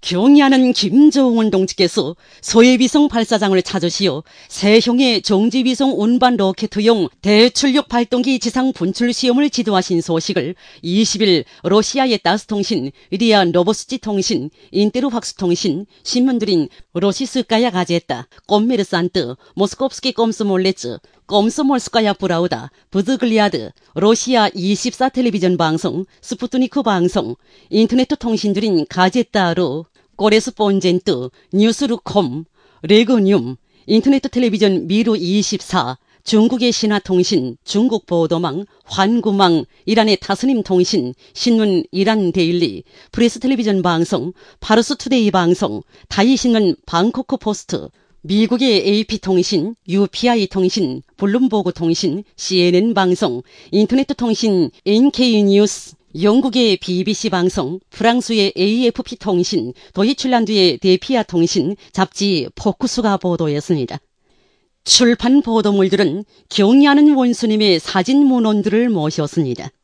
경의하는 김정은 동지께서 소해위성 발사장을 찾으시어 세형의 정지위성 운반 로켓용 대출력 발동기 지상 분출 시험을 지도하신 소식을 20일 러시아의 타스통신, 리아 노보스티 통신, 인테르 확수통신, 신문들인 로시스카야 가제타, 꼼메르산트, 모스코프스키 꼼소몰레츠, 꼼소몰스카야 브라우다, 부드글리아드, 러시아 24 텔레비전 방송, 스푸트니크 방송, 인터넷 통신들인 가제타로, 코레스폰젠트, 뉴스루콤, 레그늄, 인터넷 텔레비전 미루 24, 중국의 신화통신, 중국 보도망, 환구망, 이란의 타스님 통신, 신문 이란 데일리, 프레스 텔레비전 방송, 파르스 투데이 방송, 타이신문 방코크 포스트, 미국의 AP통신, UPI 통신, 블룸버그 통신, CNN 방송, 인터넷 통신, NK뉴스, 영국의 BBC 방송, 프랑스의 AFP 통신, 도이칠란드의 데피아 통신, 잡지 포쿠스가 보도했습니다. 출판 보도물들은 경의하는 원수님의 사진 문헌들을 모셨습니다.